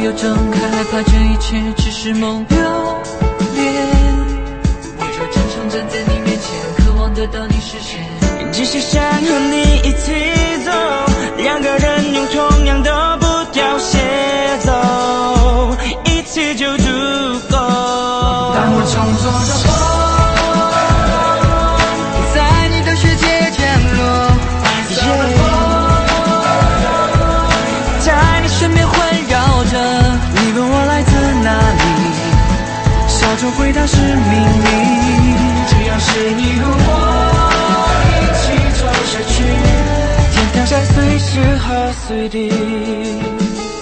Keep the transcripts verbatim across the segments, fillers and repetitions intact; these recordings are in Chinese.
又睁开，害怕这一切只是梦表演。我就正常站在你面前，渴望得到你视线， 只是想和你一起走，两个人用同样的步调协奏，一起就足够。 当我重做的梦，在你的世界降落，白色的风，在你身边环绕着。你问我来自哪里，笑着回答是秘密。只要是你和我一起走下去，天堂在随时和随地。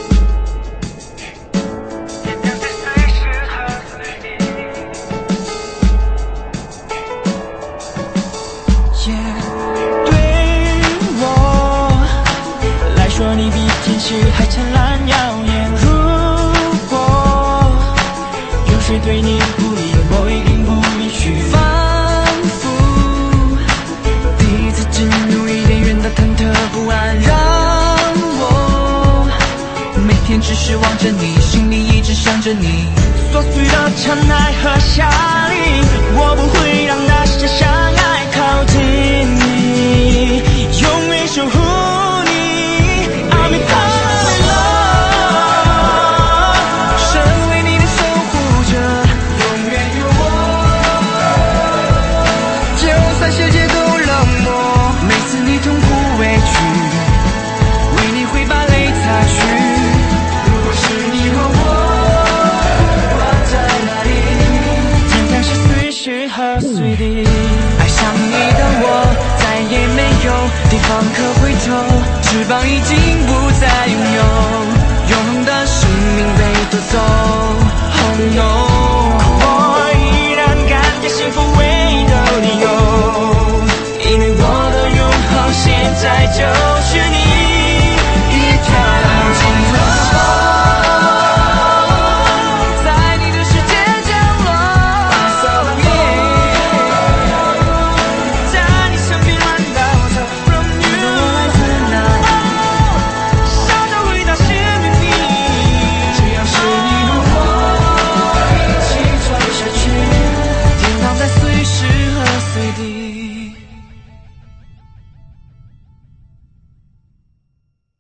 说你比天使还灿烂耀眼，如果有谁对你不利，我一定不允许。仿佛第一次进入伊甸园的忐忑不安，让我每天只是望着你，心里一直想着你。琐碎的尘埃和夏令，我不会让那些相爱靠近你，永远守护。爱上你的我，再也没有地方可回头，翅膀已经不再拥有，永恒的生命被夺走。Oh no。